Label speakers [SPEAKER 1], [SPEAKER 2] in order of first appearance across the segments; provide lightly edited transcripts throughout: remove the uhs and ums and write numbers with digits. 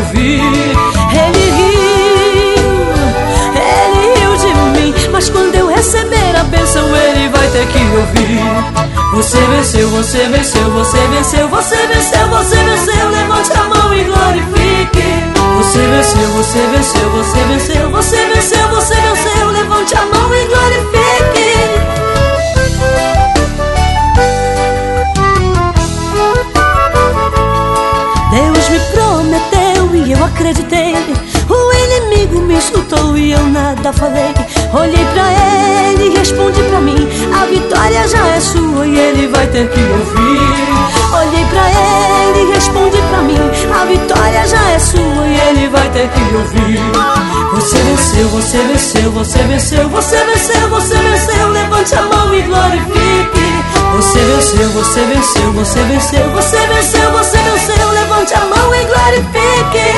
[SPEAKER 1] ouvir. Ele riu de mim, mas quando eu receber a bênção ele vai ter que ouvir. Você venceu, você venceu, você venceu, você venceu, você venceu, levante a mão e glorifique. Você venceu, você venceu, você venceu, você venceu, você venceu, levante a mão e glorifique. Deus me prometeu e eu acreditei. O inimigo me insultou e eu nada falei. Olhei pra ele e respondi pra mim: a vitória já é sua e ele vai ter que ouvir. Olhei pra ele e respondi pra mim: a vitória já é sua e ele vai ter que ouvir. Você venceu, você venceu, você venceu, você venceu, você venceu, levante a mão e glorifique. Você venceu, você venceu, você venceu, você venceu, você venceu, levante a mão e glorifique.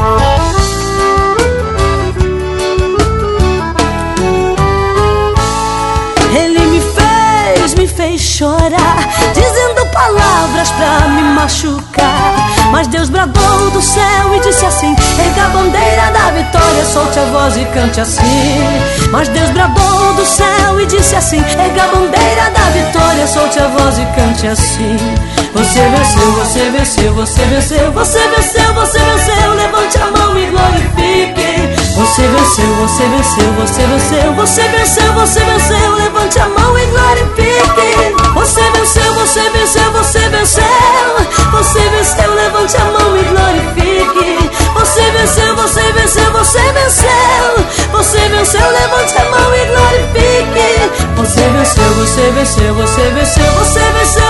[SPEAKER 1] Me fez chorar, dizendo palavras pra me machucar. Mas Deus bradou do céu e disse assim: erga a bandeira da vitória, solte a voz e cante assim. Mas Deus bradou do céu e disse assim: erga a bandeira da vitória, solte a voz e cante assim. Você venceu, você venceu, você venceu, você venceu, você venceu, levante a mão e glorifique. Você venceu, você venceu, você venceu, você venceu, você venceu, levante a mão e glorifique. Você venceu, você venceu, você venceu, você venceu, levante a mão e glorifique. Você venceu, você venceu, você venceu, você venceu, levante a mão e glorifique. Você venceu, você venceu, você venceu, você venceu,